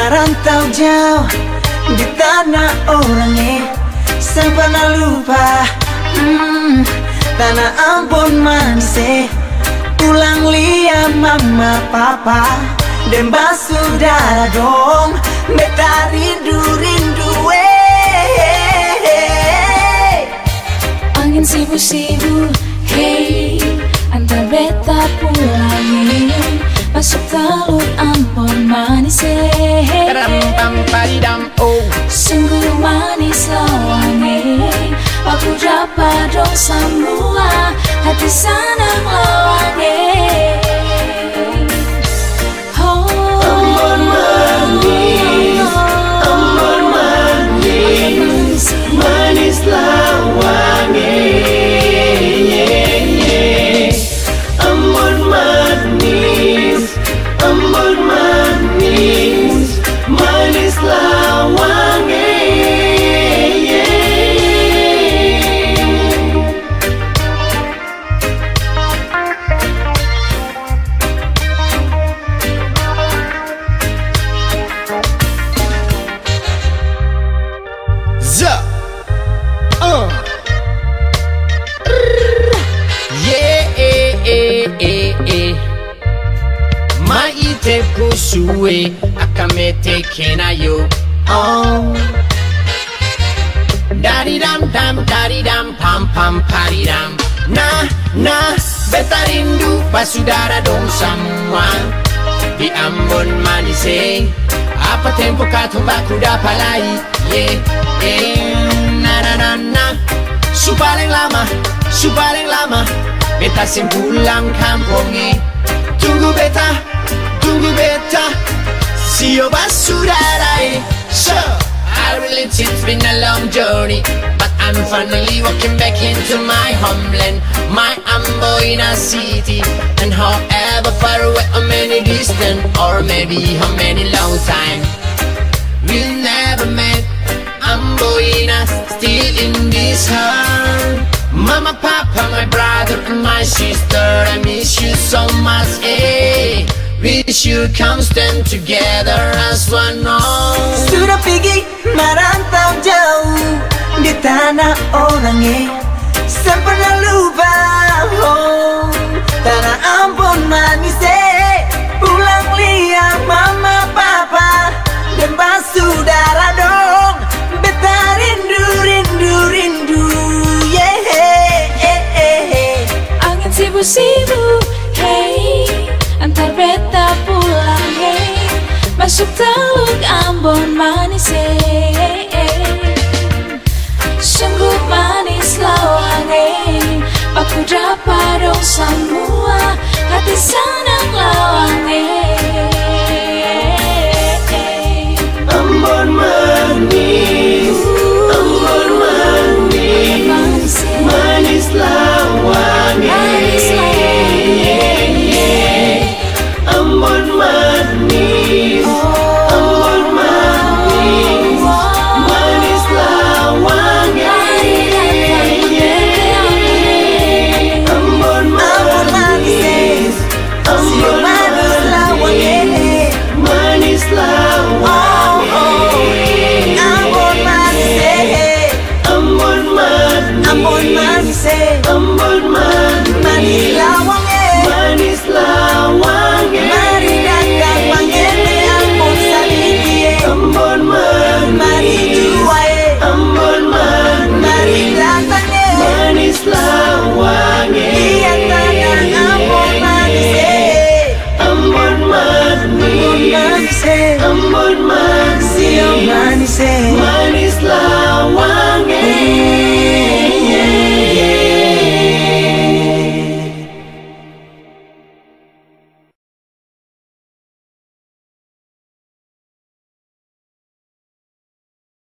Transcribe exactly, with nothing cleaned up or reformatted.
merantau jauh di tanah orangnya, sang pernah lupa hmm, tanah Ambon manisnya. Pulang lihat mama papa dan basudara dong, beta rindu rindu eh. Angin sibu-sibu hey, antar beta pulangin masuk Teluk Ambon manis eh. Sungguh manis lawangi, aku dapat dong semua hati senang lawangi. Oh, Ambon manis, Ambon manis, manis lawangi. Ambon manis, Ambon manis, manis lawangi. Za, uh, yeah, eh, eh, eh, eh. Maite kusue akamete kenayo. Oh, daddy dam dam, daddy dam pam pam pari dam. Nah nah, beta rindu pasudara dong semua di Ambon manis eh. Apa tempo katumbaku dapalai yeah, eh, na na na na. Su paling lama, su paling lama beta sem pulang kampung eh. Tunggu beta, tunggu beta, sio basudara eh. So, I really it's been a long journey, but I'm finally walking back into my homeland, my Amboina city. And however far away or many distant, or maybe how many long time we'll never met, Amboina still in this heart. Mama, papa, my brother and my sister, I miss you so much, eh. Wish you come stand together as one. Oh. Sudah pergi merantau jauh di tanah orangnya, sang pernah lupa oh, tanah Ambon manis eh. Pulang lihat mama papa dan basudara dong, beta rindu rindu rindu yeah, eh, eh, eh. angin sibu-sibu hey, antar beta pulang hey, masuk Teluk Ambon manis eh. Sungguh manis lawangi, aku dapat dong semua hati saya.